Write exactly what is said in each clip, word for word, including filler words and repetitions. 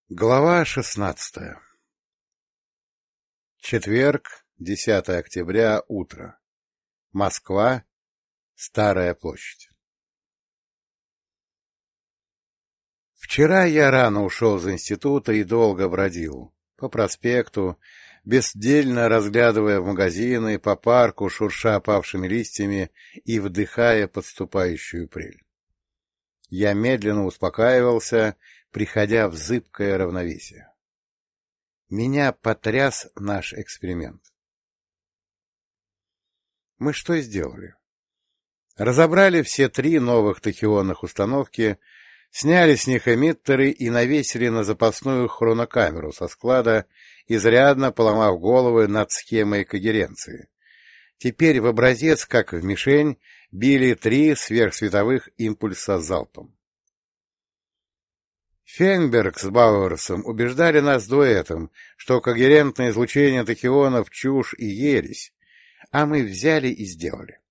Глава шестнадцатая. Четверг, десятое октября, утро. Москва, Старая площадь. Вчера я рано ушел из института и долго бродил по проспекту, бездельно разглядывая в магазины, по парку, шурша опавшими листьями и вдыхая подступающую прель. Я медленно успокаивался, приходя в зыбкое равновесие. Меня потряс наш эксперимент. Мы что сделали? Разобрали все три новых тахионных установки, сняли с них эмиттеры и навесили на запасную хронокамеру со склада, изрядно поломав головы над схемой когеренции. Теперь в образец, как в мишень, били три сверхсветовых импульса залпом. Фейнберг с Бауэрсом убеждали нас дуэтом, что когерентное излучение тахионов — чушь и ересь, а мы взяли и сделали.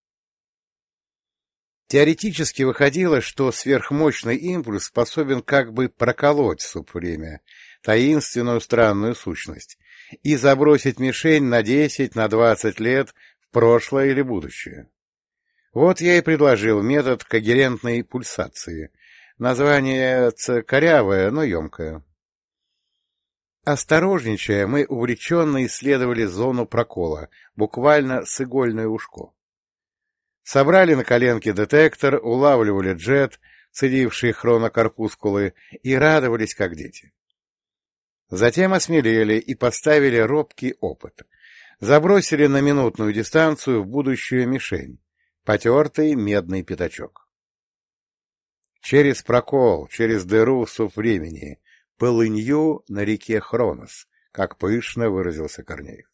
Теоретически выходило, что сверхмощный импульс способен как бы проколоть субвремя, таинственную странную сущность, и забросить мишень на десять, на двадцать лет в прошлое или будущее. Вот я и предложил метод когерентной пульсации. Название корявое, но емкое. Осторожничая, мы увлеченно исследовали зону прокола, буквально с игольное ушко. Собрали на коленке детектор, улавливали джет, цедивший хронокорпускулы, и радовались, как дети. Затем осмелели и поставили робкий опыт. Забросили на минутную дистанцию в будущую мишень, потертый медный пятачок. Через прокол, через дыру в субвремени, полынью на реке Хронос, как пышно выразился Корнеев.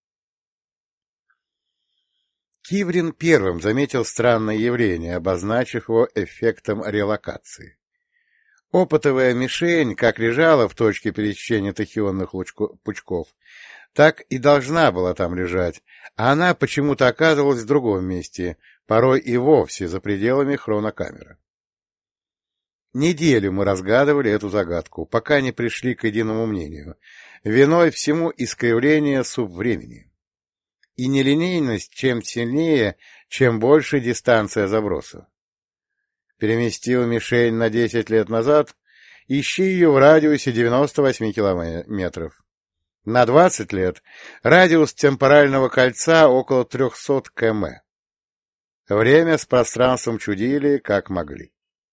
Киврин первым заметил странное явление, обозначив его эффектом релокации. Опытовая мишень как лежала в точке пересечения тахионных пучков, так и должна была там лежать, а она почему-то оказывалась в другом месте, порой и вовсе за пределами хронокамеры. Неделю мы разгадывали эту загадку, пока не пришли к единому мнению. Виной всему искривление субвремени. И нелинейность чем сильнее, чем больше дистанция заброса. Переместил мишень на десять лет назад, ищи ее в радиусе девяноста восьми километров. На двадцать лет радиус темпорального кольца около трехсот километров. Время с пространством чудили, как могли.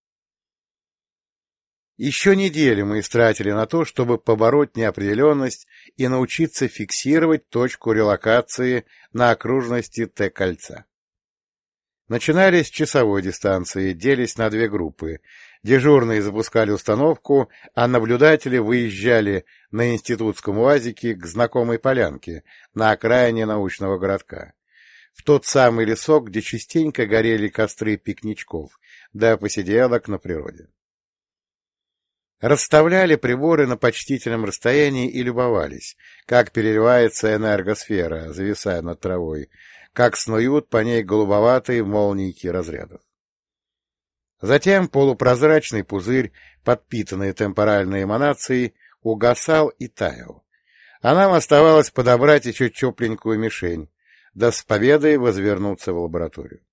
Еще неделю мы истратили на то, чтобы побороть неопределенность и научиться фиксировать точку релокации на окружности Т-кольца. Начинали с часовой дистанции, делись на две группы. Дежурные запускали установку, а наблюдатели выезжали на институтском УАЗике к знакомой полянке на окраине научного городка, в тот самый лесок, где частенько горели костры пикничков, да посиделок на природе. Расставляли приборы на почтительном расстоянии и любовались, как переливается энергосфера, зависая над травой, как снуют по ней голубоватые молнийки разрядов. Затем полупрозрачный пузырь, подпитанный темпоральной эманацией, угасал и таял, а нам оставалось подобрать еще тепленькую мишень, да с победой возвернуться в лабораторию.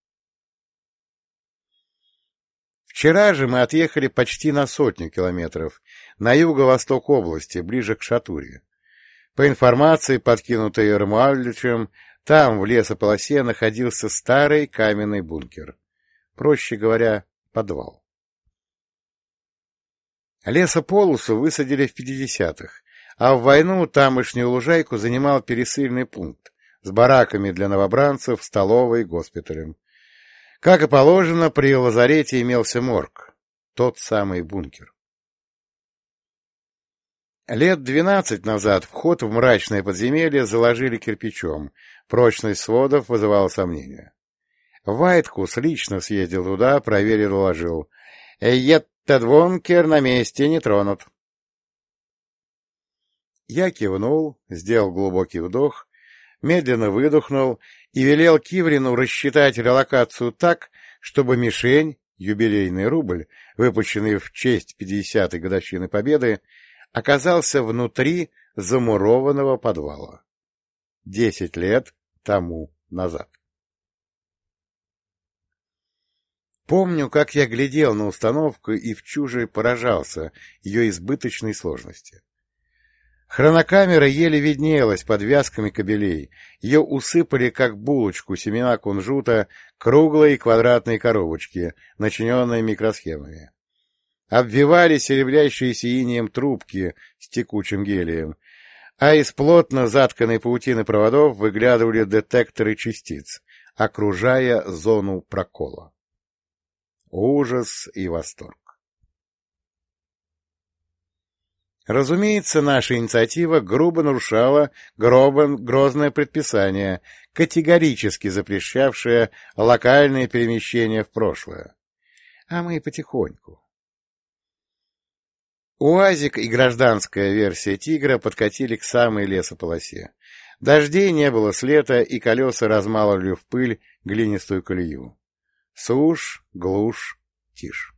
Вчера же мы отъехали почти на сотню километров, на юго-восток области, ближе к Шатуре. По информации, подкинутой Ермуальдовичем, там, в лесополосе, находился старый каменный бункер. Проще говоря, подвал. Лесополосу высадили в пятидесятых, а в войну тамошнюю лужайку занимал пересыльный пункт с бараками для новобранцев, столовой, госпиталем. Как и положено, при лазарете имелся морг, тот самый бункер. Лет двенадцать назад вход в мрачное подземелье заложили кирпичом, прочность сводов вызывала сомнения. Вайткус лично съездил туда, проверил и доложил: «Этот бункер на месте не тронут». Я кивнул, сделал глубокий вдох, медленно выдохнул и велел Киврину рассчитать релокацию так, чтобы мишень, юбилейный рубль, выпущенный в честь пятидесятой годовщины Победы, оказался внутри замурованного подвала. Десять лет тому назад. Помню, как я глядел на установку и вчуже поражался ее избыточной сложности. Хронокамера еле виднелась под вязками кабелей, ее усыпали, как булочку, семена кунжута, круглые квадратные коробочки, начиненные микросхемами. Обвивали серебрящиеся инеем трубки с текучим гелием, а из плотно затканной паутины проводов выглядывали детекторы частиц, окружая зону прокола. Ужас и восторг. Разумеется, наша инициатива грубо нарушала гробо- грозное предписание, категорически запрещавшее локальные перемещения в прошлое. А мы потихоньку. УАЗик и гражданская версия «Тигра» подкатили к самой лесополосе. Дождей не было с лета, и колеса размалывали в пыль глинистую колею. Сушь, глушь, тишь.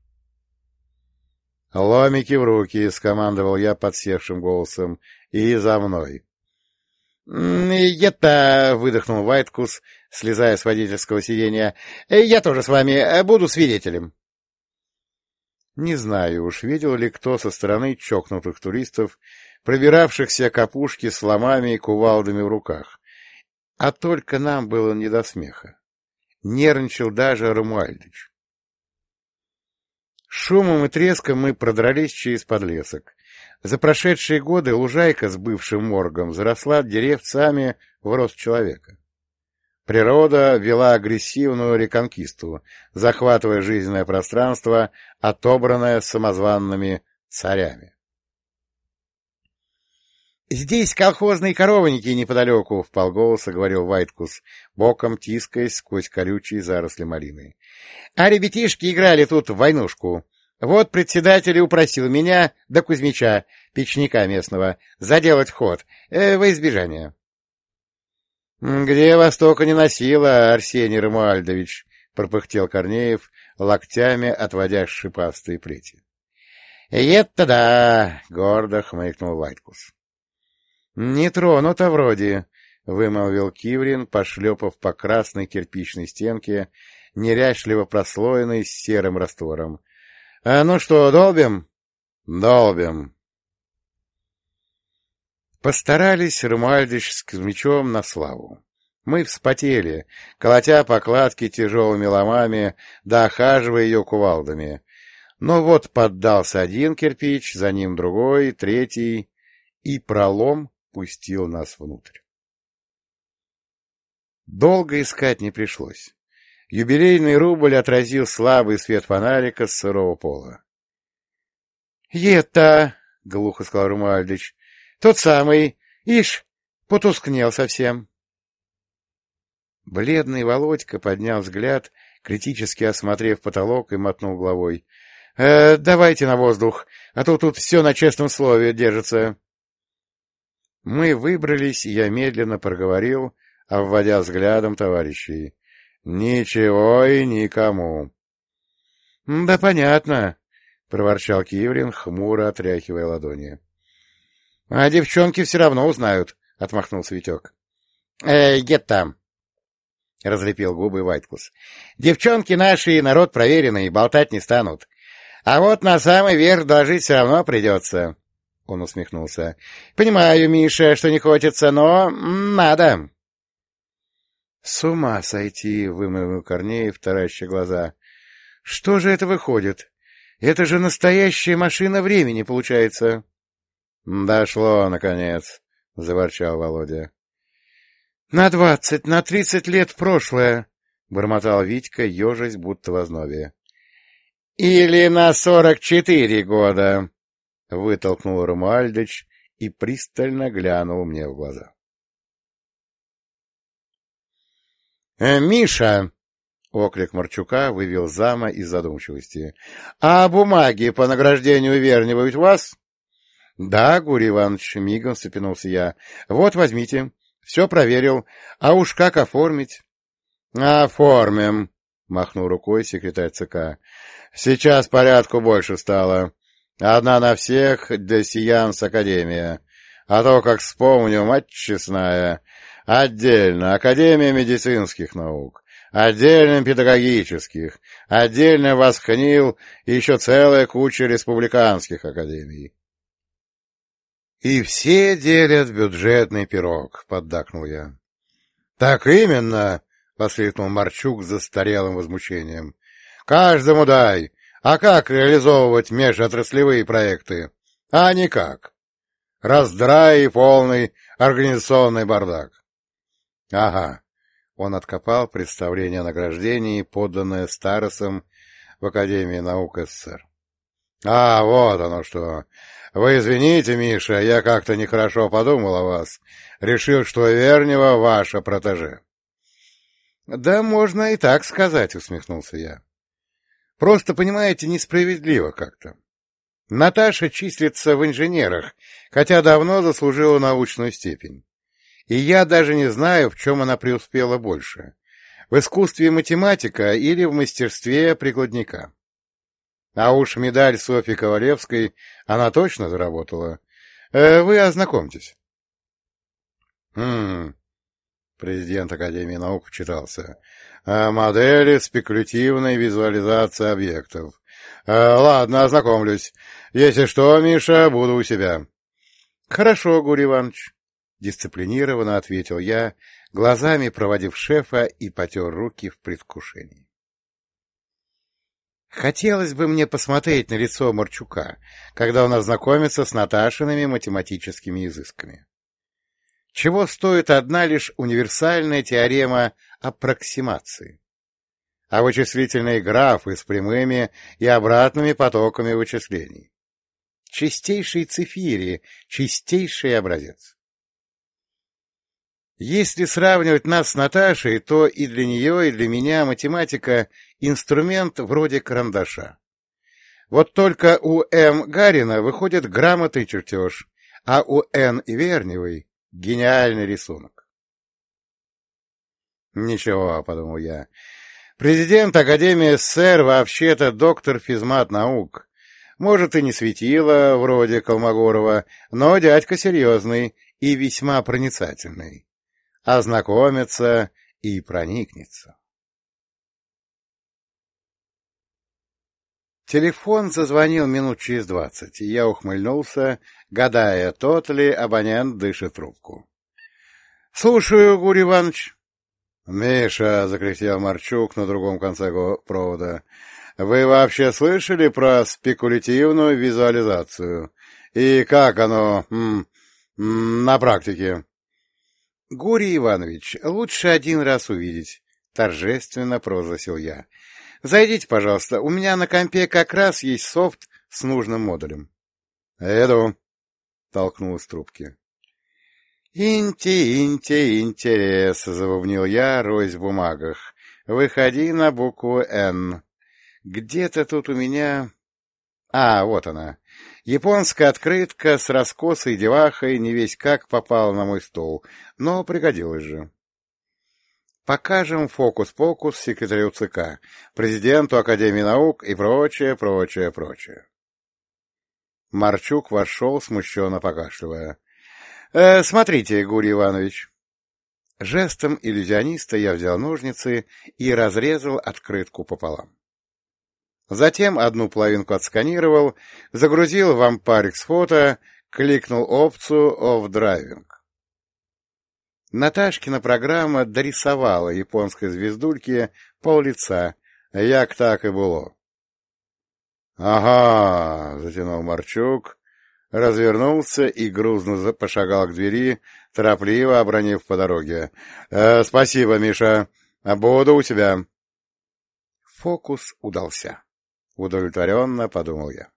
«Ломики в руки!» — скомандовал я подсевшим голосом. «И за мной!» «Это...» — выдохнул Вайткус, слезая с водительского сиденья. «Я тоже с вами буду свидетелем». Не знаю уж, видел ли кто со стороны чокнутых туристов, пробиравшихся к опушке с ломами и кувалдами в руках. А только нам было не до смеха. Нервничал даже Ромуальдыч. Шумом и треском мы продрались через подлесок. За прошедшие годы лужайка с бывшим моргом заросла деревцами в рост человека. Природа вела агрессивную реконкисту, захватывая жизненное пространство, отобранное самозванными царями. «Здесь колхозные коровники неподалеку», — вполголоса говорил Вайткус, боком тискаясь сквозь колючие заросли малины. «А ребятишки играли тут в войнушку. Вот председатель и упросил меня, да Кузьмича, печника местного, заделать ход, э, во избежание». «Где вас только не носило, Арсений Ромуальдович», — пропыхтел Корнеев, локтями отводя шипастые плети. «Это да!» — гордо хмыкнул Вайткус. «Не тронуто вроде», — вымолвил Киврин, пошлепав по красной кирпичной стенке, неряшливо прослоенной с серым раствором. — А ну что, долбим? — Долбим. Постарались Ромуальдыч с Кузьмичом на славу. Мы вспотели, колотя по кладке тяжелыми ломами, да охаживая ее кувалдами. Но вот поддался один кирпич, за ним другой, третий, и пролом пустил нас внутрь. Долго искать не пришлось. Юбилейный рубль отразил слабый свет фонарика с сырого пола. — Это, — глухо сказал Ромуальдыч, — тот самый, ишь, потускнел совсем. Бледный Володька поднял взгляд, критически осмотрев потолок, и мотнул головой. «Э, — Давайте на воздух, а то тут все на честном слове держится. Мы выбрались, и я медленно проговорил, обводя взглядом товарищей. — Ничего и никому. — Да понятно, — проворчал Киврин, хмуро отряхивая ладони. — А девчонки все равно узнают, — отмахнулся Витек. — Э, где там? — разлепил губы Вайткус. — Девчонки наши, народ проверенный, болтать не станут. А вот на самый верх доложить все равно придется. Он усмехнулся. — Понимаю, Миша, что не хочется, но надо. — С ума сойти, — вымолвил Корнеев, тараща глаза. — Что же это выходит? Это же настоящая машина времени, получается. — Дошло, наконец, — заворчал Володя. — На двадцать, на тридцать лет в прошлое, — бормотал Витька, ежась, будто в ознобе. — Или на сорок четыре года, — вытолкнул Ромуальдыч и пристально глянул мне в глаза. «Э, — Миша! — оклик Марчука вывел зама из задумчивости. — А бумаги по награждению Вернева ведь у вас? — Да, Гурий Иванович, — мигом встрепенулся я. — Вот, возьмите. Все проверил. А уж как оформить? — Оформим, — махнул рукой секретарь ЦК. — Сейчас порядку больше стало. Одна на всех для сеанс Академия. А то, как вспомню, мать честная, отдельно Академия медицинских наук, отдельно педагогических, отдельно восхнил и еще целая куча республиканских академий. — И все делят бюджетный пирог, — поддакнул я. — Так именно, — воскликнул Марчук с застарелым возмущением. — Каждому дай. А как реализовывать межотраслевые проекты? А никак. Раздрай и полный организационный бардак. — Ага. Он откопал представление о награждении, поданное Старосом в Академии наук СССР. — А, вот оно что. Вы извините, Миша, я как-то нехорошо подумал о вас. Решил, что Вернева ваша протеже. — Да можно и так сказать, — усмехнулся я. — Просто, понимаете, несправедливо как-то. Наташа числится в инженерах, хотя давно заслужила научную степень. И я даже не знаю, в чем она преуспела больше — в искусстве математика или в мастерстве прикладника. А уж медаль Софьи Ковалевской она точно заработала. Э, вы ознакомьтесь. Хм... Президент Академии наук вчитался. Модели спекулятивной визуализации объектов. Ладно, ознакомлюсь. Если что, Миша, буду у себя. Хорошо, Гурий Иванович. Дисциплинированно ответил я, глазами проводив шефа и потер руки в предвкушении. Хотелось бы мне посмотреть на лицо Марчука, когда он ознакомится с Наташиными математическими изысками. Чего стоит одна лишь универсальная теорема аппроксимации, а вычислительные графы с прямыми и обратными потоками вычислений. Чистейший цифири, чистейший образец. Если сравнивать нас с Наташей, то и для нее, и для меня математика — инструмент вроде карандаша. Вот только у М. Гарина выходит грамотный чертеж, а у Н. Верневой — гениальный рисунок. Ничего, — подумал я, — президент Академии СССР вообще-то доктор физмат наук. Может, и не светило, вроде Колмогорова, но дядька серьезный и весьма проницательный. Ознакомится и проникнется. Телефон зазвонил минут через двадцать, и я ухмыльнулся, гадая, тот ли абонент дышит трубку. — Слушаю, Гурий Иванович. — Миша, — закричал Марчук на другом конце провода, — вы вообще слышали про спекулятивную визуализацию? И как оно м, м, на практике? — Гурий Иванович, лучше один раз увидеть, — торжественно провозгласил я. — Зайдите, пожалуйста, у меня на компе как раз есть софт с нужным модулем. — Иду, — толкнул из трубки. — Инти, инти, интерес, — забубнил я, роясь в бумагах. — Выходи на букву «Н». Где-то тут у меня... А, вот она. Японская открытка с раскосой девахой не весь как попала на мой стол, но пригодилась же. Покажем фокус-покус секретарю ЦК, президенту Академии наук и прочее, прочее, прочее. Марчук вошел, смущенно покашливая. «Э, — Смотрите, Гурий Иванович. Жестом иллюзиониста я взял ножницы и разрезал открытку пополам. Затем одну половинку отсканировал, загрузил в ампарик с фото, кликнул опцию «Off Driving». Наташкина программа дорисовала японской звездульке поллица, як так и было. — Ага, — затянул Марчук, развернулся и грузно пошагал к двери, торопливо обронив по дороге. «Э, — Спасибо, Миша, буду у тебя. Фокус удался. Удовлетворенно подумал я.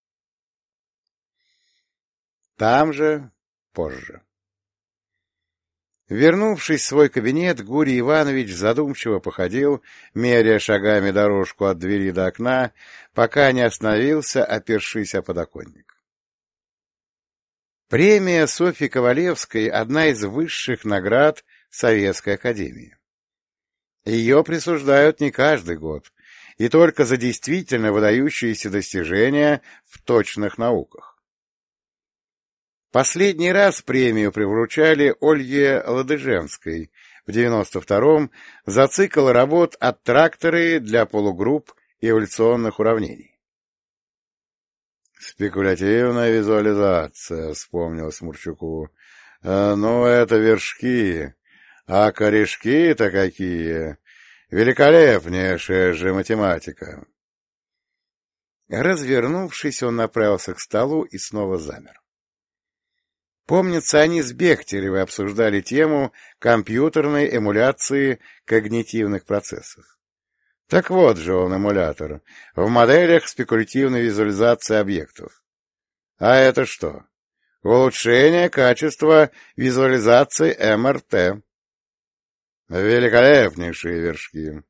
Там же позже. Вернувшись в свой кабинет, Гурий Иванович задумчиво походил, меряя шагами дорожку от двери до окна, пока не остановился, опершись о подоконник. Премия Софьи Ковалевской — одна из высших наград Советской Академии. Ее присуждают не каждый год, и только за действительно выдающиеся достижения в точных науках. Последний раз премию привручали Ольге Ладыженской в девяносто втором за цикл работ от тракторы для полугрупп эволюционных уравнений. «Спекулятивная визуализация», — вспомнилось Мурчуку. А, «ну, это вершки, а корешки-то какие! Великолепнейшая же математика!» Развернувшись, он направился к столу и снова замер. Помнится, они с Бехтеревой обсуждали тему компьютерной эмуляции когнитивных процессов. Так вот же он, эмулятор, в моделях спекулятивной визуализации объектов. А это что? Улучшение качества визуализации эм эр тэ. Великолепнейшие вершки.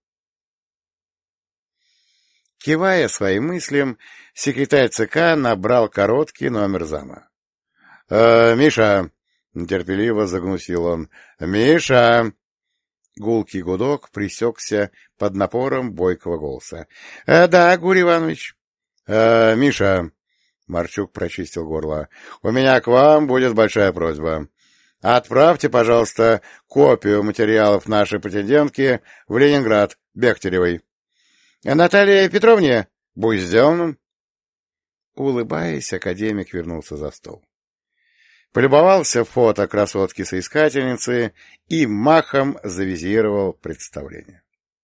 Кивая своим мыслям, секретарь ЦК набрал короткий номер зама. «Э, «Миша!» — нетерпеливо загнусил он. «Миша!» Гулкий гудок пресекся под напором бойкого голоса. «Э, «Да, Гурий Иванович». «Э, «Миша!» — Марчук прочистил горло. «У меня к вам будет большая просьба. Отправьте, пожалуйста, копию материалов нашей претендентки в Ленинград, Бехтеревой». «Наталье Петровне? Будь сделанным». Улыбаясь, академик вернулся за стол. Полюбовался фото красотки-соискательницы и махом завизировал представление.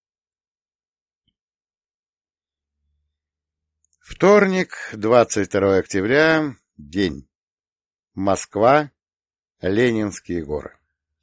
Вторник, двадцать второе октября, день. Москва, Ленинские горы.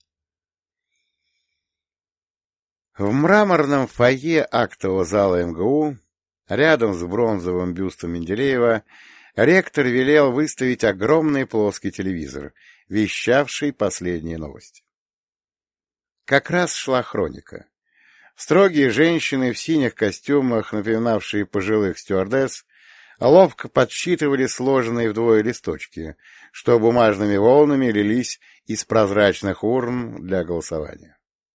В мраморном фойе актового зала эм гэ у, рядом с бронзовым бюстом Менделеева, ректор велел выставить огромный плоский телевизор, вещавший последние новости. Как раз шла хроника. Строгие женщины в синих костюмах, напоминавшие пожилых стюардесс, ловко подсчитывали сложенные вдвое листочки, что бумажными волнами лились из прозрачных урн для голосования.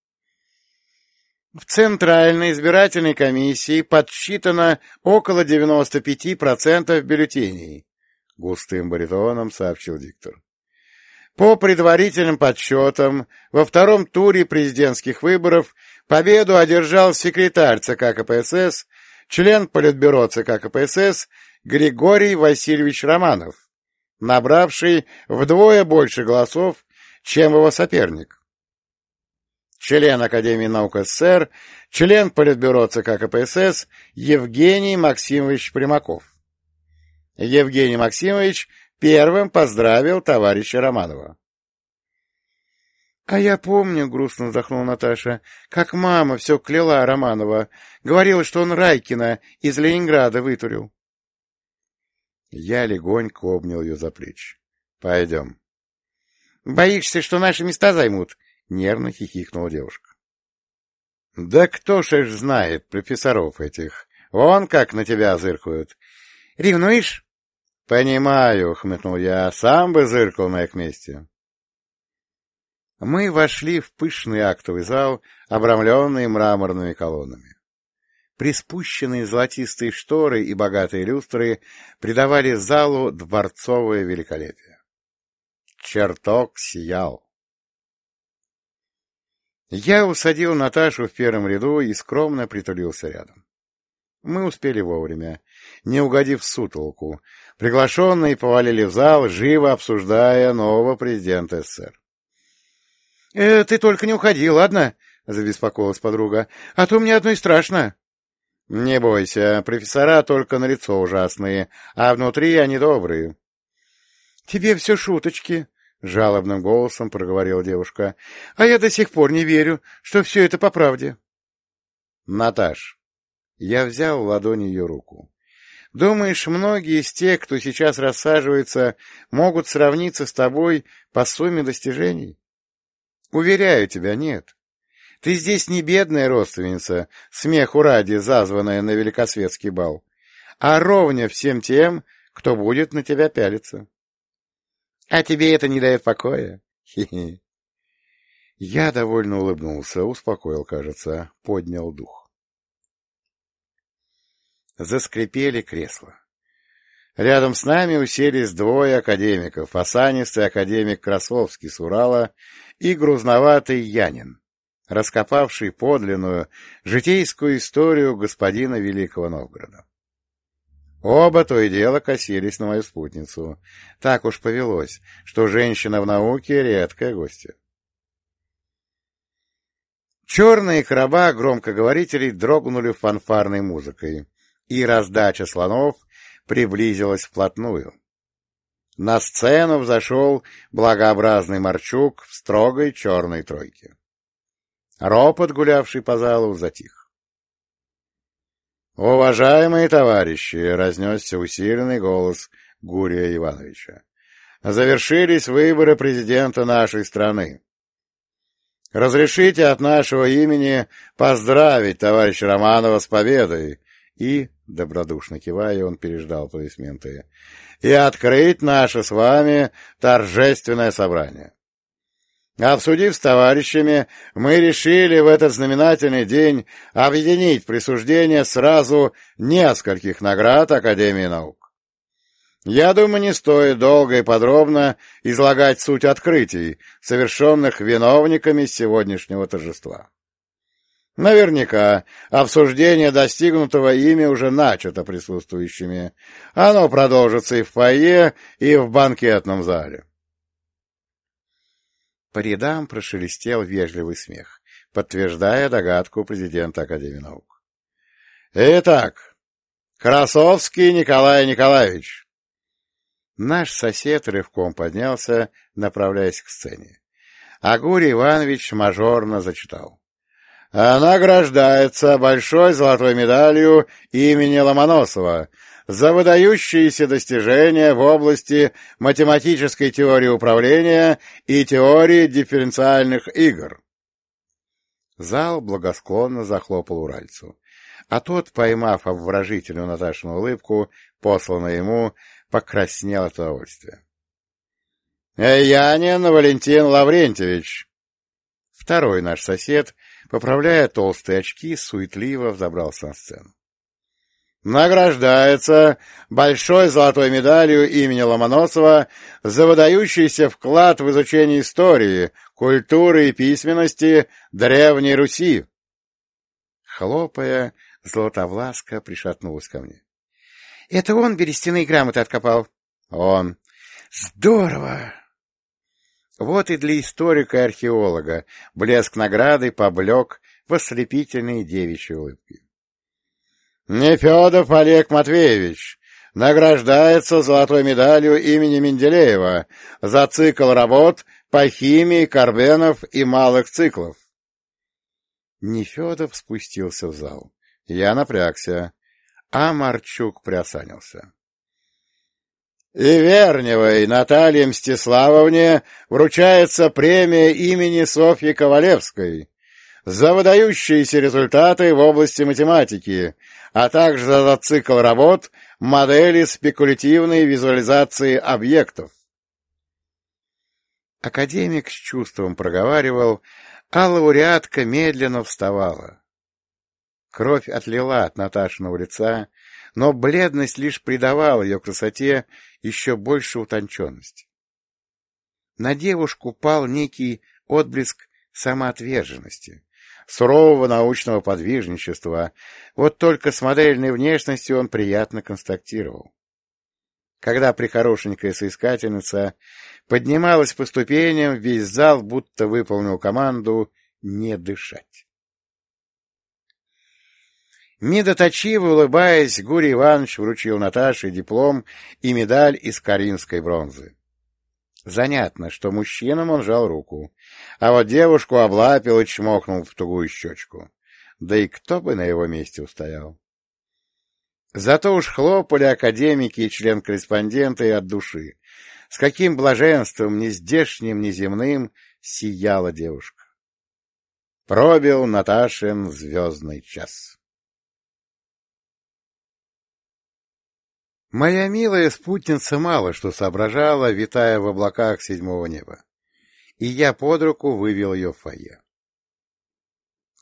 В Центральной избирательной комиссии подсчитано около девяноста пяти процентов бюллетеней, — густым баритоном сообщил диктор. По предварительным подсчетам, во втором туре президентских выборов победу одержал секретарь ЦК ка пэ эс эс, член Политбюро ЦК ка пэ эс эс Григорий Васильевич Романов, набравший вдвое больше голосов, чем его соперник. Член Академии наук эс эс эс эр, член Политбюро ЦК ка пэ эс эс Евгений Максимович Примаков. Евгений Максимович первым поздравил товарища Романова. — А я помню, — грустно вздохнула Наташа, — как мама все кляла Романова, говорила, что он Райкина из Ленинграда вытурил. Я легонько обнял ее за плечи. — Пойдем. — Боишься, что наши места займут? — нервно хихикнула девушка. — Да кто ж их знает, профессоров этих. Вон как на тебя зыркают. — Ревнуешь? — Понимаю, — хмыкнул я, — сам бы зыркал на их месте. Мы вошли в пышный актовый зал, обрамленный мраморными колоннами. Приспущенные золотистые шторы и богатые люстры придавали залу дворцовое великолепие. Чертог сиял. Я усадил Наташу в первом ряду и скромно притулился рядом. Мы успели вовремя, не угодив в сутолку. Приглашенные повалили в зал, живо обсуждая нового президента эс эс эс эр. «Э, — Ты только не уходи, ладно? — забеспокоилась подруга. — А то мне одной страшно. — Не бойся, профессора только на лицо ужасные, а внутри они добрые. — Тебе все шуточки, — жалобным голосом проговорила девушка. — А я до сих пор не верю, что все это по правде. — Наташ, я взял в ладони ее руку. Думаешь, многие из тех, кто сейчас рассаживается, могут сравниться с тобой по сумме достижений? Уверяю тебя, нет. Ты здесь не бедная родственница, смеху ради зазванная на великосветский бал, а ровня всем тем, кто будет на тебя пялиться. А тебе это не дает покоя? Хи-хи. Я довольно улыбнулся, успокоил, кажется, поднял дух. Заскрипели кресла. Рядом с нами уселись двое академиков, осанистый академик Красовский с Урала и грузноватый Янин, раскопавший подлинную житейскую историю господина Великого Новгорода. Оба то и дело косились на мою спутницу. Так уж повелось, что женщина в науке — редкая гостья. Черные короба громкоговорителей дрогнули фанфарной музыкой, и раздача слонов приблизилась вплотную. На сцену взошел благообразный Марчук в строгой черной тройке. Ропот, гулявший по залу, затих. «Уважаемые товарищи!» — разнесся усиленный голос Гурия Ивановича. «Завершились выборы президента нашей страны. Разрешите от нашего имени поздравить товарища Романова с победой и, добродушно кивая, он переждал аплодисменты, и открыть наше с вами торжественное собрание. Обсудив с товарищами, мы решили в этот знаменательный день объединить присуждение сразу нескольких наград Академии наук. Я думаю, не стоит долго и подробно излагать суть открытий, совершенных виновниками сегодняшнего торжества. Наверняка обсуждение достигнутого ими уже начато присутствующими. Оно продолжится и в фойе, и в банкетном зале. По рядам прошелестел вежливый смех, подтверждая догадку президента Академии наук. «Итак, Красовский Николай Николаевич». Наш сосед рывком поднялся, направляясь к сцене. А Гурий Иванович мажорно зачитал. Награждается большой золотой медалью имени Ломоносова за выдающиеся достижения в области математической теории управления и теории дифференциальных игр. Зал благосклонно захлопал уральцу, а тот, поймав обворожительную Наташину улыбку, посланную ему, покраснел от удовольствия. — Янин Валентин Лаврентьевич! Второй наш сосед, поправляя толстые очки, суетливо взобрался на сцену. Награждается большой золотой медалью имени Ломоносова за выдающийся вклад в изучение истории, культуры и письменности Древней Руси. Хлопая, Златовласка пришатнулась ко мне. — Это он берестяные грамоты откопал? — Он. — Здорово! Вот и для историка и археолога блеск награды поблек в ослепительной девичьей улыбке. Нефедов Олег Матвеевич награждается золотой медалью имени Менделеева за цикл работ по химии карбенов и малых циклов. Нефедов спустился в зал. Я напрягся, а Марчук приосанился. И Верневой Наталье Мстиславовне вручается премия имени Софьи Ковалевской за выдающиеся результаты в области математики, а также за цикл работ модели спекулятивной визуализации объектов. Академик с чувством проговаривал, а лауреатка медленно вставала. Кровь отлила от Наташиного лица, но бледность лишь придавала ее красоте еще больше утонченности. На девушку пал некий отблеск самоотверженности, сурового научного подвижничества, вот только с модельной внешностью он приятно констатировал. Когда прихорошенькая соискательница поднималась по ступеням, весь зал будто выполнил команду «не дышать». Медоточиво улыбаясь, Гурий Иванович вручил Наташе диплом и медаль из каринской бронзы. Занятно, что мужчинам он жал руку, а вот девушку облапил и чмокнул в тугую щечку. Да и кто бы на его месте устоял? Зато уж хлопали академики и член-корреспонденты от души. С каким блаженством ни здешним, ни земным сияла девушка. Пробил Наташин звездный час. Моя милая спутница мало что соображала, витая в облаках седьмого неба, и я под руку вывел ее в фойе.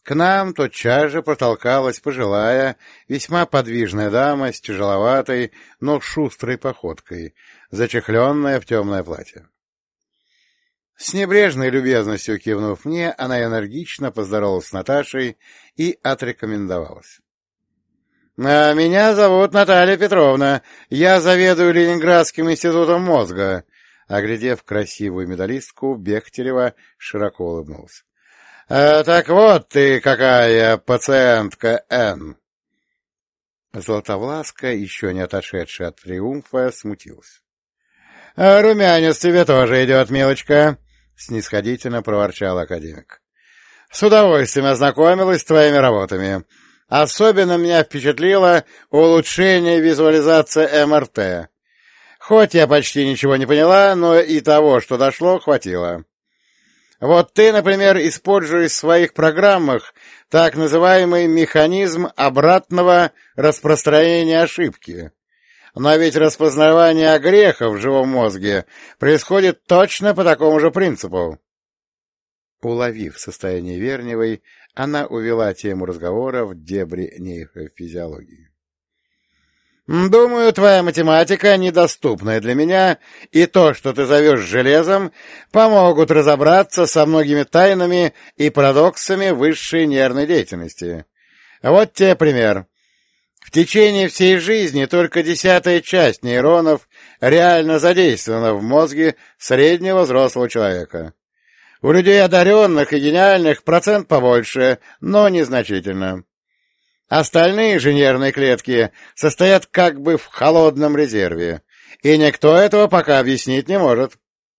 К нам тотчас же протолкалась пожилая, весьма подвижная дама с тяжеловатой, но шустрой походкой, зачехленная в темное платье. С небрежной любезностью кивнув мне, она энергично поздоровалась с Наташей и отрекомендовалась. — Меня зовут Наталья Петровна, я заведую Ленинградским институтом мозга. Оглядев красивую медалистку, Бехтерева широко улыбнулся. — Так вот ты какая пациентка Н. Златовласка, еще не отошедшая от триумфа, смутилась. — Румянец тебе тоже идет, милочка, — снисходительно проворчал академик. — С удовольствием ознакомилась с твоими работами. Особенно меня впечатлило улучшение визуализации эм эр тэ. Хоть я почти ничего не поняла, но и того, что дошло, хватило. Вот ты, например, используешь в своих программах так называемый механизм обратного распространения ошибки. Но ведь распознавание грехов в живом мозге происходит точно по такому же принципу. Уловив состояние Верневой, она увела тему разговора в дебри нейрофизиологии. «Думаю, твоя математика, недоступная для меня, и то, что ты зовешь железом, помогут разобраться со многими тайнами и парадоксами высшей нервной деятельности. Вот тебе пример. В течение всей жизни только десятая часть нейронов реально задействована в мозге среднего взрослого человека. У людей одаренных и гениальных процент побольше, но незначительно. Остальные же нервные клетки состоят как бы в холодном резерве, и никто этого пока объяснить не может.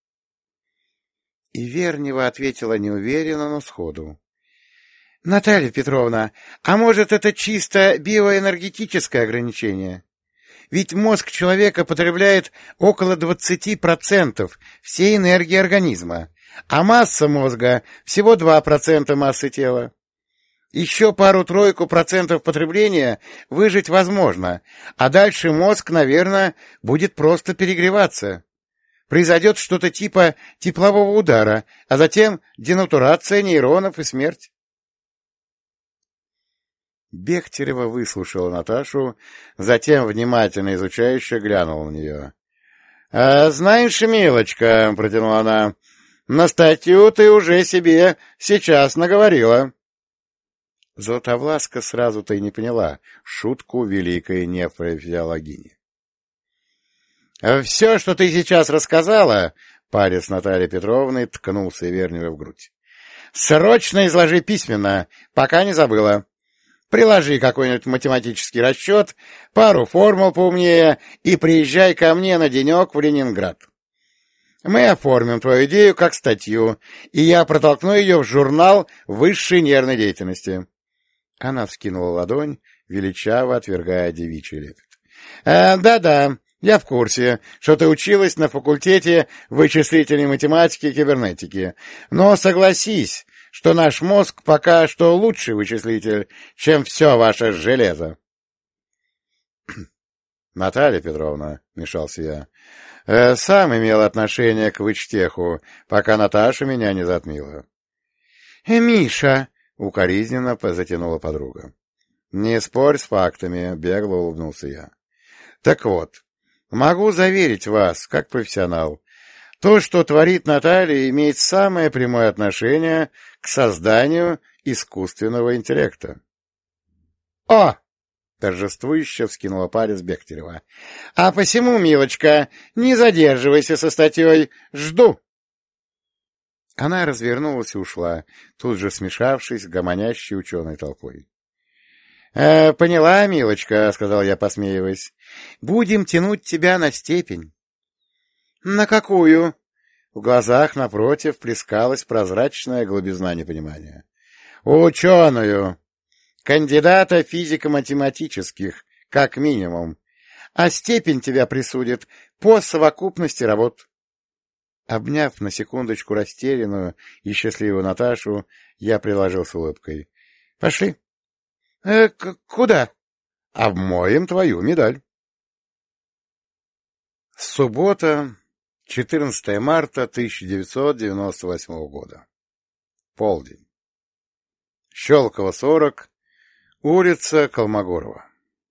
И Вернева ответила неуверенно, но сходу. — Наталья Петровна, а может, это чисто биоэнергетическое ограничение? Ведь мозг человека потребляет около двадцати процентов всей энергии организма, а масса мозга всего два процента массы тела. Еще пару-тройку процентов потребления выжить возможно, а дальше мозг, наверное, будет просто перегреваться. Произойдет что-то типа теплового удара, а затем денатурация нейронов и смерть. Бехтерева выслушала Наташу, затем внимательно изучающе глянула на нее. — А знаешь, милочка, — протянула она, — на статью ты уже себе сейчас наговорила. Златовласка сразу-то и не поняла шутку великой нефрофизиологини. — Все, что ты сейчас рассказала, — парень Натальей Петровной ткнулся Верневой в грудь, — срочно изложи письменно, пока не забыла. Приложи какой-нибудь математический расчет, пару формул поумнее и приезжай ко мне на денек в Ленинград. Мы оформим твою идею как статью, и я протолкну ее в журнал высшей нервной деятельности. Она вскинула ладонь, величаво отвергая девичий лепет. «Э, да-да, я в курсе, что ты училась на факультете вычислительной математики и кибернетики, но согласись, что наш мозг пока что лучший вычислитель, чем все ваше железо». «Наталья Петровна», — вмешался я, э, — «сам имел отношение к вычтеху, пока Наташа меня не затмила». «Э, Миша», — укоризненно затянула подруга. «Не спорь с фактами», — бегло улыбнулся я. «Так вот, могу заверить вас, как профессионал, то, что творит Наталья, имеет самое прямое отношение к созданию искусственного интеллекта». «О!» — торжествующе вскинула палец Бехтерева. — А посему, милочка, не задерживайся со статьей, жду. Она развернулась и ушла, тут же смешавшись с гомонящей ученой толпой. «Э, — Поняла, милочка, — сказал я, посмеиваясь, — будем тянуть тебя на степень. — На какую? В глазах напротив плескалась прозрачная глубизна непонимания. — Ученую! Кандидата физико-математических, как минимум, а степень тебя присудит по совокупности работ. Обняв на секундочку растерянную и счастливую Наташу, я приложил с улыбкой. — Пошли. Э, — Куда? — Обмоем твою медаль. Суббота, четырнадцатое марта тысяча девятьсот девяносто восьмого года. Полдень. Щелково, сорок, улица Колмогорова.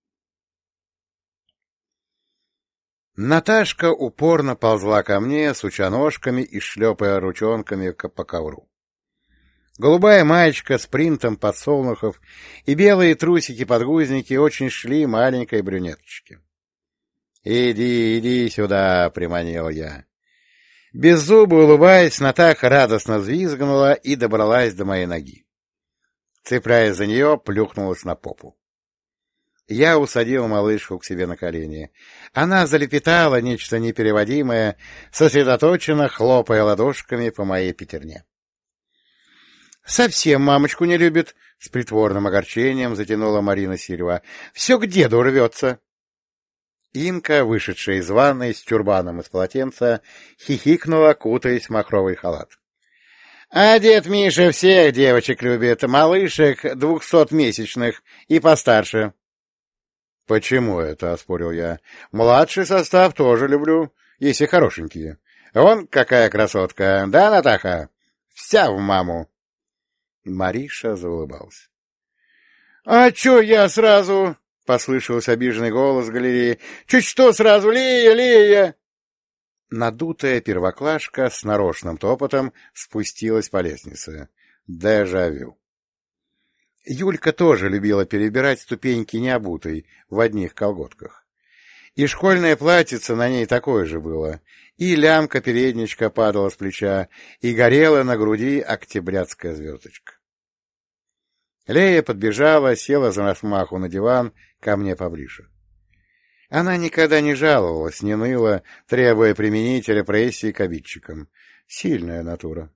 Наташка упорно ползла ко мне, суча ножками и шлепая ручонками по ковру. Голубая маечка с принтом подсолнухов и белые трусики-подгузники очень шли маленькой брюнеточке. — Иди, иди сюда, — приманил я. Беззубо улыбаясь, Натаха радостно взвизгнула и добралась до моей ноги. Цепляясь за нее, плюхнулась на попу. Я усадил малышку к себе на колени. Она залепетала нечто непереводимое, сосредоточенно хлопая ладошками по моей пятерне. — Совсем мамочку не любит, — с притворным огорчением затянула Марина Сильва. — Все к деду рвется. Инка, вышедшая из ванной с тюрбаном из полотенца, хихикнула, кутаясь в махровый халат. — А дед Миша всех девочек любит, малышек двухсотмесячных и постарше. — Почему это? — оспорил я. — Младший состав тоже люблю, если хорошенькие. Вон какая красотка, да, Натаха? Вся в маму. Мариша заулыбалась. — А чё я сразу? — послышался обиженный голос в галерее. — Чуть что сразу, Лея, Лея! Надутая первоклашка с нарочным топотом спустилась по лестнице. Дежавю. Юлька тоже любила перебирать ступеньки необутой, в одних колготках. И школьное платьице на ней такое же было, и лямка-передничка падала с плеча, и горела на груди октябрятская звездочка. Лея подбежала, села за размаху на диван ко мне поближе. Она никогда не жаловалась, не ныла, требуя применить репрессии к обидчикам. Сильная натура.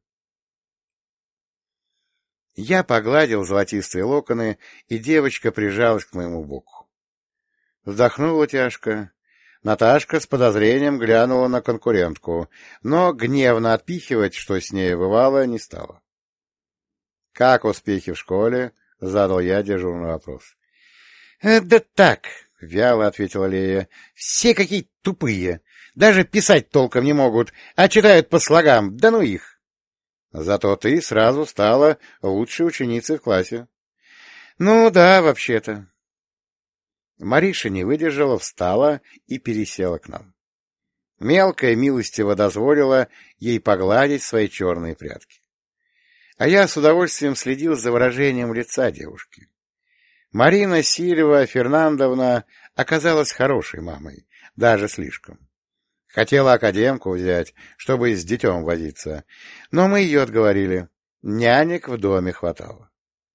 Я погладил золотистые локоны, и девочка прижалась к моему боку. Вздохнула тяжко. Наташка с подозрением глянула на конкурентку, но гневно отпихивать, что с ней бывало, не стала. — Как успехи в школе? — задал я дежурный вопрос. — Да так, — вяло ответила Лея. — Все какие тупые. Даже писать толком не могут, а читают по слогам. Да ну их. Зато ты сразу стала лучшей ученицей в классе. — Ну да, вообще-то. Мариша не выдержала, встала и пересела к нам. Мелкая милостиво дозволила ей погладить свои черные прядки. А я с удовольствием следил за выражением лица девушки. Марина Сильва Фернандовна оказалась хорошей мамой, даже слишком. Хотела академку взять, чтобы с детем возиться, но мы ее отговорили. Нянек в доме хватало.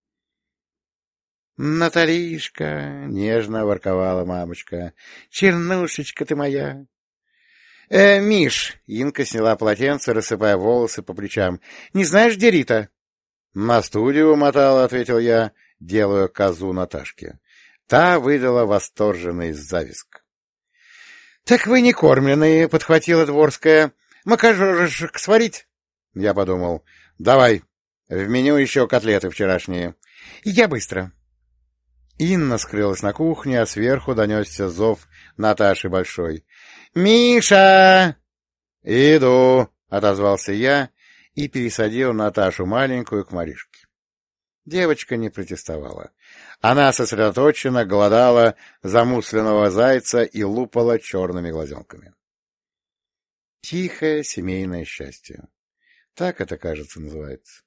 — Наталишка, — нежно ворковала мамочка, — чернушечка ты моя. Э, — Миш, — Инка сняла полотенце, рассыпая волосы по плечам, — не знаешь, где Рита? — На студию умотала, — ответил я, делая козу Наташке. Та выдала восторженный зависк. — Так вы не кормленные, — подхватила Дворская. — Макарошек сварить? Я подумал. — Давай. В меню еще котлеты вчерашние. — Я быстро. Инна скрылась на кухне, а сверху донесся зов Наташи Большой. — Миша! — Иду, — отозвался я и пересадил Наташу маленькую к Маришке. Девочка не протестовала. Она сосредоточенно голодала замусленного зайца и лупала черными глазенками. Тихое семейное счастье. Так это, кажется, называется.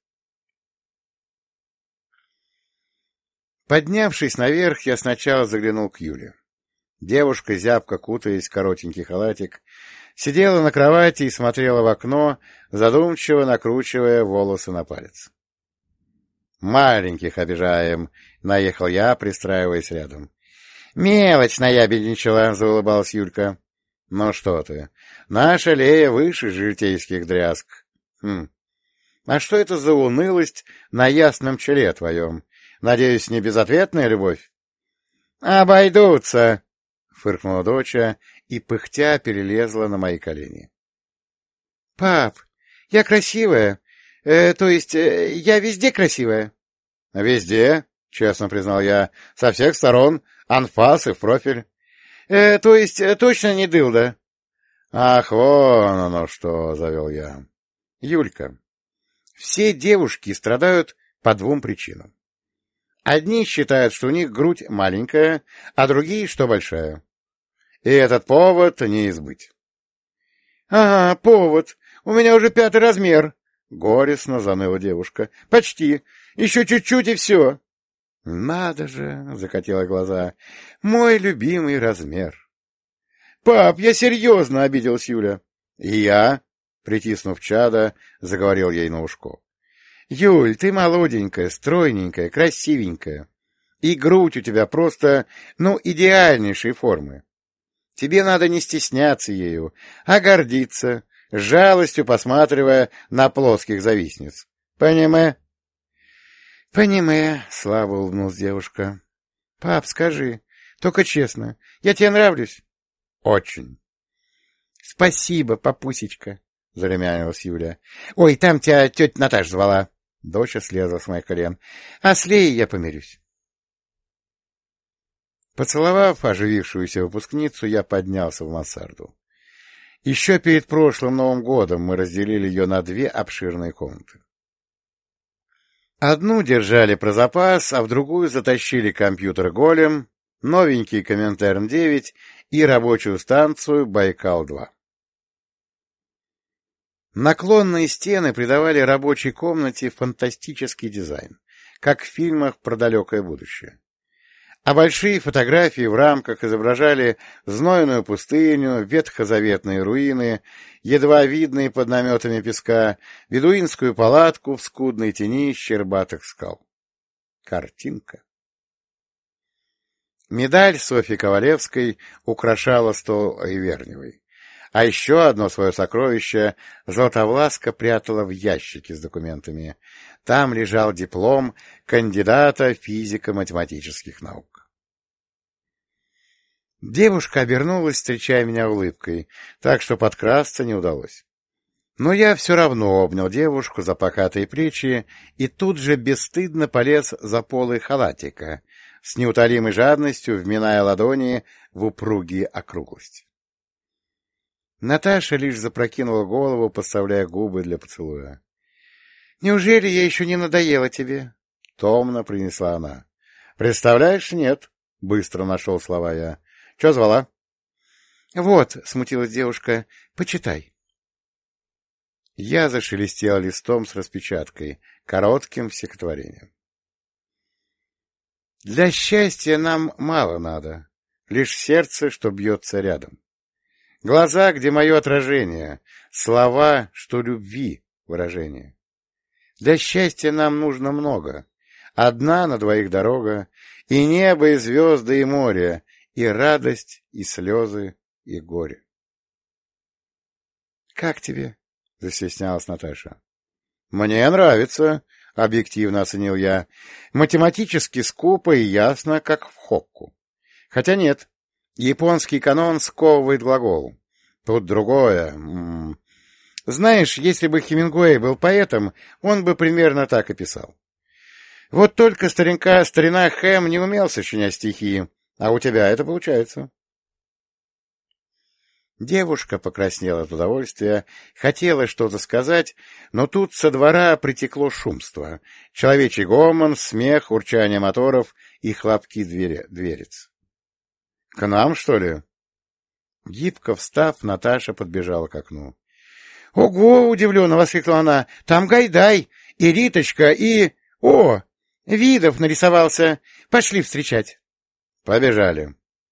Поднявшись наверх, я сначала заглянул к Юле. Девушка, зябко кутаясь в коротенький халатик, сидела на кровати и смотрела в окно, задумчиво накручивая волосы на палец. — Маленьких обижаем, — наехал я, пристраиваясь рядом. — Мелочь наябедничала, — заулыбалась Юлька. — Ну что ты, наша Лея выше житейских дрязг. Хм. А что это за унылость на ясном челе твоем? Надеюсь, не безответная любовь? — Обойдутся, — фыркнула доча и, пыхтя, перелезла на мои колени. — Пап, я красивая. Э, то есть, э, я везде красивая? — Везде, — честно признал я, — со всех сторон, анфас и в профиль. Э, — То есть, э, точно не дылда? — Ах, вон оно что, — завел я. — Юлька, все девушки страдают по двум причинам. Одни считают, что у них грудь маленькая, а другие, что большая. И этот повод не избыть. — Ага, повод. У меня уже пятый размер. — горестно заныла девушка. — Почти. Еще чуть-чуть и все. — Надо же, — закатила глаза, — мой любимый размер. — Пап, я серьезно, — обиделась Юля. — И я, притиснув чада, заговорил ей на ушко. — Юль, ты молоденькая, стройненькая, красивенькая. И грудь у тебя просто, ну, идеальнейшей формы. Тебе надо не стесняться ею, а гордиться, с жалостью посматривая на плоских завистниц. Понимаешь? — Понимаю, — слабо улыбнулась девушка. — Пап, скажи, только честно, я тебе нравлюсь? — Очень. — Спасибо, папусечка, — зарумянилась Юля. — Ой, там тебя тетя Наташа звала. Доча слезла с моих колен. — А с Леей я помирюсь. Поцеловав оживившуюся выпускницу, я поднялся в мансарду. Еще перед прошлым Новым годом мы разделили ее на две обширные комнаты. Одну держали про запас, а в другую затащили компьютер «Голем», новенький Коминтерн девять и рабочую станцию «Байкал два». Наклонные стены придавали рабочей комнате фантастический дизайн, как в фильмах про далекое будущее. А большие фотографии в рамках изображали знойную пустыню, ветхозаветные руины, едва видные под наметами песка, бедуинскую палатку в скудной тени щербатых скал. Картинка. Медаль Софьи Ковалевской украшала стол Иверневой. А еще одно свое сокровище Златовласка прятала в ящике с документами. Там лежал диплом кандидата физико-математических наук. Девушка обернулась, встречая меня улыбкой, так что подкрасться не удалось. Но я все равно обнял девушку за покатые плечи и тут же бесстыдно полез за полы халатика, с неутолимой жадностью вминая ладони в упругие округлости. Наташа лишь запрокинула голову, подставляя губы для поцелуя. — Неужели я еще не надоела тебе? — томно принесла она. — Представляешь, нет, — быстро нашел слова я. — Че звала? — Вот, — смутилась девушка, — почитай. Я зашелестел листом с распечаткой, коротким стихотворением. Для счастья нам мало надо, лишь сердце, что бьется рядом. Глаза, где мое отражение, слова, что любви выражение. Для счастья нам нужно много, одна на двоих дорога, и небо, и звезды, и море, и радость, и слезы, и горе. — Как тебе? — застеснялась Наташа. — Мне нравится, — объективно оценил я. Математически скупо и ясно, как в хокку. Хотя нет. Японский канон сковывает глагол. Тут другое. М-м. Знаешь, если бы Хемингуэй был поэтом, он бы примерно так и писал. Вот только старинка, старина Хэм не умел сочинять стихи, а у тебя это получается. Девушка покраснела от удовольствия, хотела что-то сказать, но тут со двора притекло шумство, человечий гомон, смех, урчание моторов и хлопки двери, дверец. — К нам, что ли? Гибко встав, Наташа подбежала к окну. — Ого! — удивленно воскликнула она. — Там Гайдай, и Риточка, и... О! Видов нарисовался. Пошли встречать. — Побежали.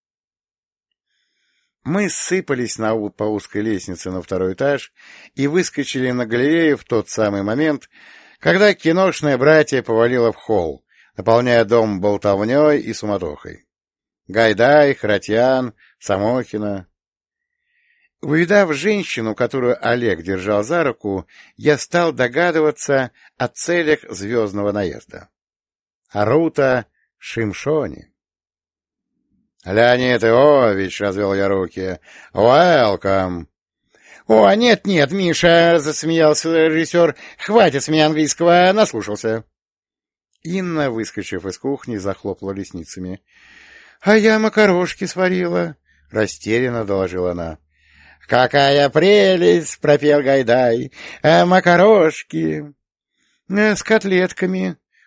Мы сыпались на, по узкой лестнице на второй этаж и выскочили на галерею в тот самый момент, когда киношное братье повалило в холл, наполняя дом болтовней и суматохой. Гайдай, Харатьян, Самохина. Увидав женщину, которую Олег держал за руку, я стал догадываться о целях звездного наезда. Арута Шимшони. — Леонид Иович, — развел я руки, — welcome. — О, нет-нет, Миша, — засмеялся режиссер, — хватит с меня английского, наслушался. Инна, выскочив из кухни, захлопала ресницами. — А я макарошки сварила, — растерянно доложила она. — Какая прелесть! — пропел Гайдай. — А макарошки? — С котлетками, —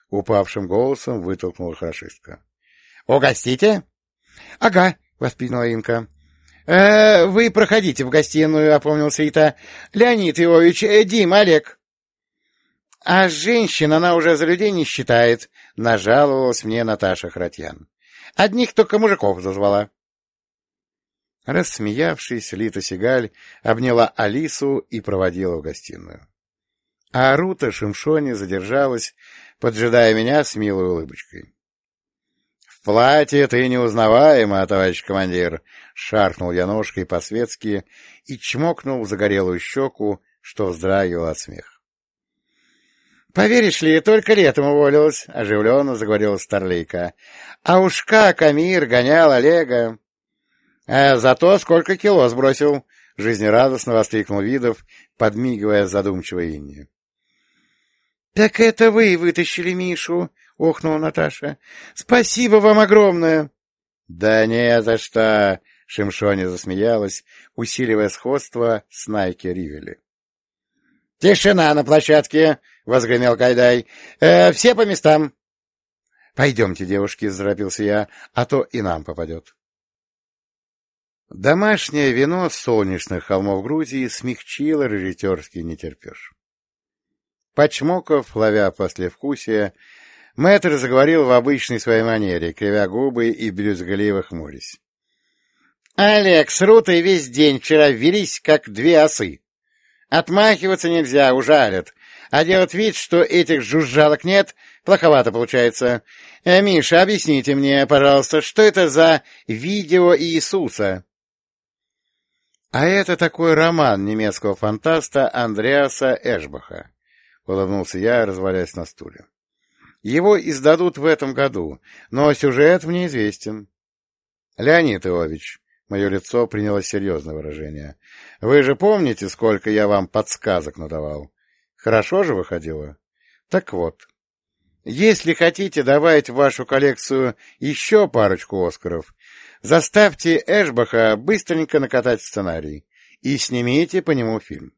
— упавшим голосом вытолкнула хорошистка. — Угостите? — Ага, — воскликнула Инка. «Э, — Вы проходите в гостиную, — опомнился Ита. — Леонид Иович, э, Дим, Олег. — А женщин она уже за людей не считает, — нажаловалась мне Наташа Хратьян. — Одних только мужиков зазвала. Рассмеявшись, Лита Сигаль обняла Алису и проводила в гостиную. А Рута Шимшони задержалась, поджидая меня с милой улыбочкой. — В платье ты неузнаваема, товарищ командир! — шаркнул я ножкой по-светски и чмокнул в загорелую щеку, что вздрагивал от смеха. — Поверишь ли, только летом уволилась, — оживленно заговорила Старлейка. — А уж как Амир гонял Олега! А зато сколько кило сбросил! — жизнерадостно воскликнул Видов, подмигивая задумчиво Инне. — Так это вы вытащили Мишу! — охнула Наташа. — Спасибо вам огромное! — Да не за что! — Шимшони засмеялась, усиливая сходство с Найки Ривели. — Тишина на площадке! — возгремел Гайдай. Э, — Все по местам! — Пойдемте, девушки, — заторопился я, — а то и нам попадет. Домашнее вино с солнечных холмов Грузии смягчило режиссерский нетерпеж. Почмоков, ловя послевкусие, мэтр заговорил в обычной своей манере, кривя губы и брюзгливо хмурясь. — Олег, с Рутой весь день вчера велись, как две осы. Отмахиваться нельзя, ужалят, а делать вид, что этих жужжалок нет, плоховато получается. Э, Миша, объясните мне, пожалуйста, что это за видео Иисуса? — А это такой роман немецкого фантаста Андреаса Эшбаха, — улыбнулся я, развалясь на стуле. — Его издадут в этом году, но сюжет мне известен. — Леонид Иович, мое лицо приняло серьезное выражение, — вы же помните, сколько я вам подсказок надавал? Хорошо же выходило? Так вот, если хотите добавить в вашу коллекцию еще парочку Оскаров, заставьте Эшбаха быстренько накатать сценарий и снимите по нему фильм.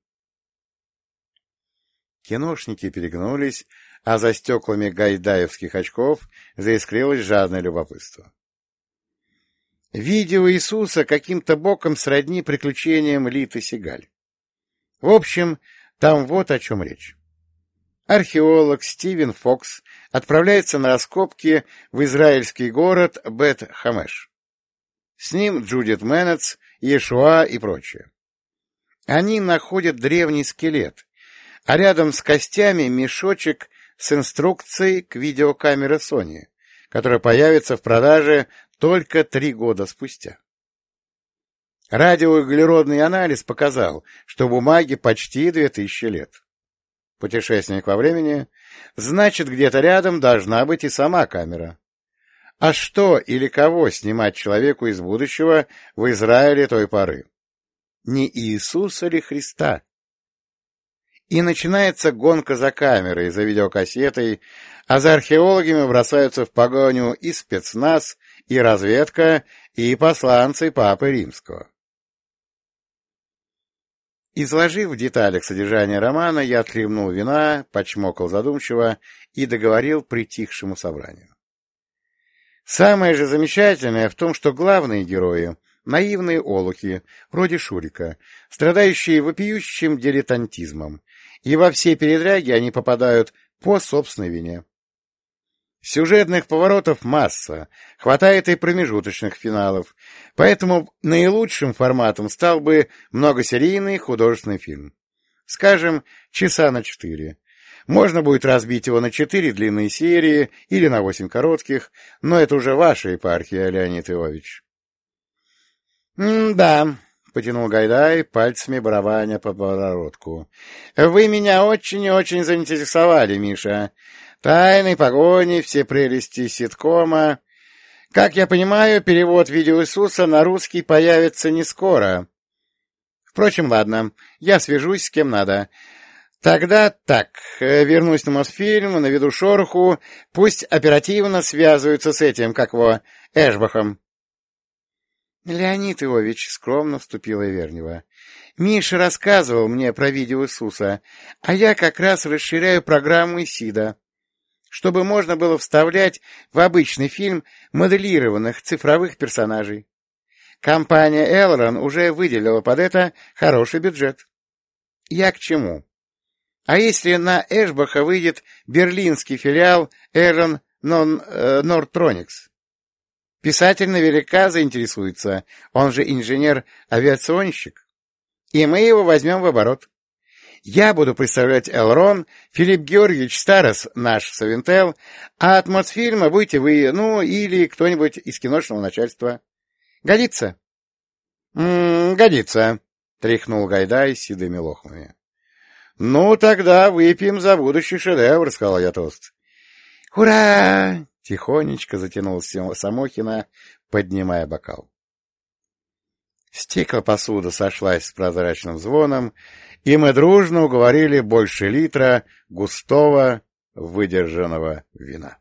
Киношники переглянулись, а за стеклами гайдаевских очков заискрилось жадное любопытство. Видео Иисуса каким-то боком сродни приключениям Литы Сигаль. В общем, там вот о чем речь. Археолог Стивен Фокс отправляется на раскопки в израильский город Бет-Хамеш. С ним Джудит Менец, Иешуа и прочее. Они находят древний скелет, а рядом с костями мешочек с инструкцией к видеокамере Sony, которая появится в продаже только три года спустя. Радиоуглеродный анализ показал, что бумаге почти две тысячи лет. Путешественник во времени, значит, где-то рядом должна быть и сама камера. А что или кого снимать человеку из будущего в Израиле той поры? Не Иисуса ли Христа? И начинается гонка за камерой, за видеокассетой, а за археологами бросаются в погоню и спецназ, и разведка, и посланцы Папы Римского. Изложив в деталях содержание романа, я отхлебнул вина, почмокал задумчиво и договорил притихшему собранию. Самое же замечательное в том, что главные герои — наивные олухи, вроде Шурика, страдающие вопиющим дилетантизмом, и во все передряги они попадают по собственной вине. Сюжетных поворотов масса, хватает и промежуточных финалов, поэтому наилучшим форматом стал бы многосерийный художественный фильм. Скажем, часа на четыре. Можно будет разбить его на четыре длинные серии или на восемь коротких, но это уже ваша епархия, Леонид Иович. — Да, — потянул Гайдай, пальцами барабаня по подбородку. — Вы меня очень и очень заинтересовали, Миша. Тайны погони, все прелести ситкома. Как я понимаю, перевод видео Иисуса на русский появится не скоро. Впрочем, ладно, я свяжусь с кем надо. Тогда так, вернусь на Мосфильм, наведу шороху, пусть оперативно связываются с этим, как его, Эшбахом. — Леонид Иович, — скромно вступила Вернева, — Миша рассказывал мне про видео Иисуса, а я как раз расширяю программу ИСИДа. чтобы можно было вставлять в обычный фильм моделированных цифровых персонажей. Компания Элрон уже выделила под это хороший бюджет. Я к чему? А если на Эшбаха выйдет берлинский филиал Элрон Нортроникс? Писатель наверняка заинтересуется, он же инженер-авиационщик. И мы его возьмем в оборот. Я буду представлять Элрон, Филипп Георгиевич Старос, наш Совинтел, а от Мосфильма будете вы, ну, или кто-нибудь из киношного начальства. Годится? М-м, — Годится, — тряхнул Гайдай с седыми лохмами. — Ну, тогда выпьем за будущий шедевр, — сказал я тост. — Ура! — тихонечко затянулся Самохина, поднимая бокал. Стеклопосуда сошлась с прозрачным звоном, и мы дружно уговорили больше литра густого выдержанного вина.